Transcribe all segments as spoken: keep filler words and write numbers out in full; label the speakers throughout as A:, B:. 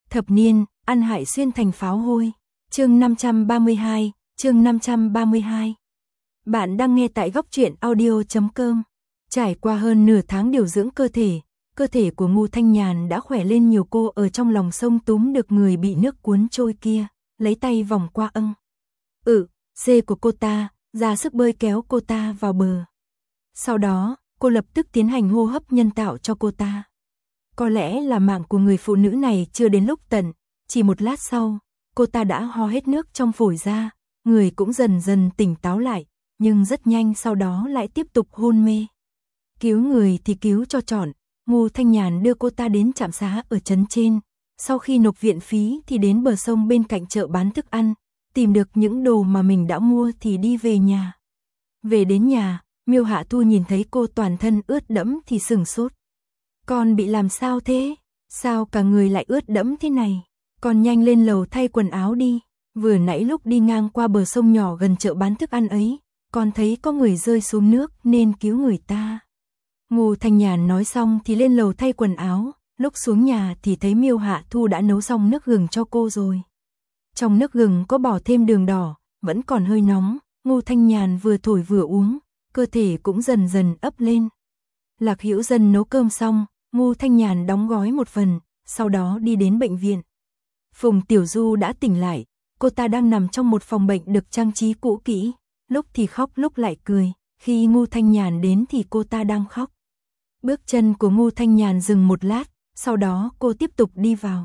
A: Thập niên, ăn hại xuyên thành pháo hôi. Chương năm trăm ba mươi hai, chương năm trăm ba mươi hai. Bạn đang nghe tại góc truyện audio chấm com. Trải qua hơn nửa tháng điều dưỡng cơ thể, cơ thể của Ngô Thanh Nhàn đã khỏe lên nhiều. Cô ở trong lòng sông túm được người bị nước cuốn trôi kia, lấy tay vòng qua âng. Ừ, dê của cô ta, ra sức bơi kéo cô ta vào bờ. Sau đó, cô lập tức tiến hành hô hấp nhân tạo cho cô ta. Có lẽ là mạng của người phụ nữ này chưa đến lúc tận, chỉ một lát sau, cô ta đã ho hết nước trong phổi ra, người cũng dần dần tỉnh táo lại, nhưng rất nhanh sau đó lại tiếp tục hôn mê. Cứu người thì cứu cho trọn, Ngô Thanh Nhàn đưa cô ta đến trạm xá ở trấn trên, sau khi nộp viện phí thì đến bờ sông bên cạnh chợ bán thức ăn, tìm được những đồ mà mình đã mua thì đi về nhà. Về đến nhà, Miêu Hạ Thu nhìn thấy cô toàn thân ướt đẫm thì sửng sốt. Con bị làm sao thế? Sao cả người lại ướt đẫm thế này? Con nhanh lên lầu thay quần áo đi. Vừa nãy lúc đi ngang qua bờ sông nhỏ gần chợ bán thức ăn ấy, con thấy có người rơi xuống nước nên cứu người ta. Ngô Thanh Nhàn nói xong thì lên lầu thay quần áo, lúc xuống nhà thì thấy Miêu Hạ Thu đã nấu xong nước gừng cho cô rồi. Trong nước gừng có bỏ thêm đường đỏ, vẫn còn hơi nóng, Ngô Thanh Nhàn vừa thổi vừa uống, cơ thể cũng dần dần ấp lên. Lạc Hữu Dân nấu cơm xong, Ngô Thanh Nhàn đóng gói một phần, sau đó đi đến bệnh viện. Phùng Tiểu Du đã tỉnh lại, cô ta đang nằm trong một phòng bệnh được trang trí cũ kỹ, lúc thì khóc lúc lại cười, khi Ngô Thanh Nhàn đến thì cô ta đang khóc. Bước chân của Ngô Thanh Nhàn dừng một lát, sau đó cô tiếp tục đi vào.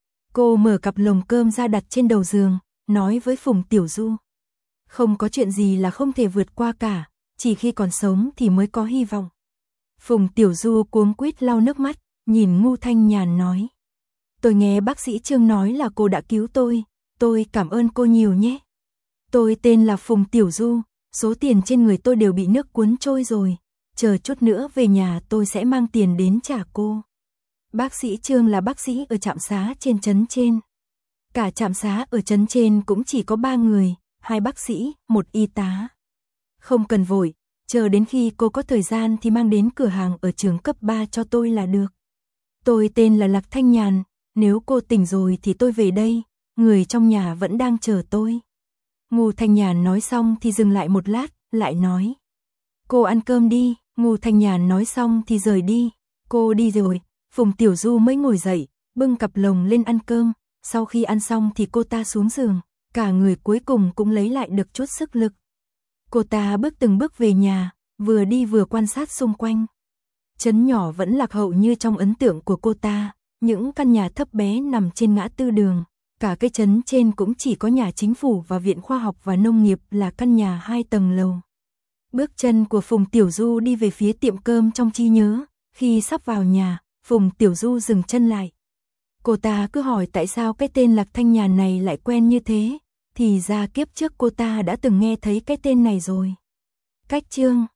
A: Cô mở cặp lồng cơm ra đặt trên đầu giường, nói với Phùng Tiểu Du. Không có chuyện gì là không thể vượt qua cả, chỉ khi còn sống thì mới có hy vọng. Phùng Tiểu Du cuống quýt lau nước mắt, nhìn Ngô Thanh Nhàn nói. Tôi nghe bác sĩ Trương nói là cô đã cứu tôi, tôi cảm ơn cô nhiều nhé. Tôi tên là Phùng Tiểu Du, số tiền trên người tôi đều bị nước cuốn trôi rồi, chờ chút nữa về nhà tôi sẽ mang tiền đến trả cô. Bác sĩ Trương là bác sĩ ở trạm xá trên trấn trên. Cả trạm xá ở trấn trên cũng chỉ có ba người, hai bác sĩ, một y tá. Không cần vội, chờ đến khi cô có thời gian thì mang đến cửa hàng ở trường cấp ba cho tôi là được. Tôi tên là Lạc Thanh Nhàn, nếu cô tỉnh rồi thì tôi về đây, người trong nhà vẫn đang chờ tôi. Ngô Thanh Nhàn nói xong thì dừng lại một lát, lại nói. Cô ăn cơm đi, Ngô Thanh Nhàn nói xong thì rời đi. Cô đi rồi, Phùng Tiểu Du mới ngồi dậy, bưng cặp lồng lên ăn cơm, sau khi ăn xong thì cô ta xuống giường, cả người cuối cùng cũng lấy lại được chút sức lực. Cô ta bước từng bước về nhà, vừa đi vừa quan sát xung quanh. Trấn nhỏ vẫn lạc hậu như trong ấn tượng của cô ta, những căn nhà thấp bé nằm trên ngã tư đường, cả cái trấn trên cũng chỉ có nhà chính phủ và viện khoa học và nông nghiệp là căn nhà hai tầng lầu. Bước chân của Phùng Tiểu Du đi về phía tiệm cơm trong trí nhớ, khi sắp vào nhà, Phùng Tiểu Du dừng chân lại. Cô ta cứ hỏi tại sao cái tên Lạc Thanh Nhàn này lại quen như thế, thì ra kiếp trước cô ta đã từng nghe thấy cái tên này rồi. Cách chương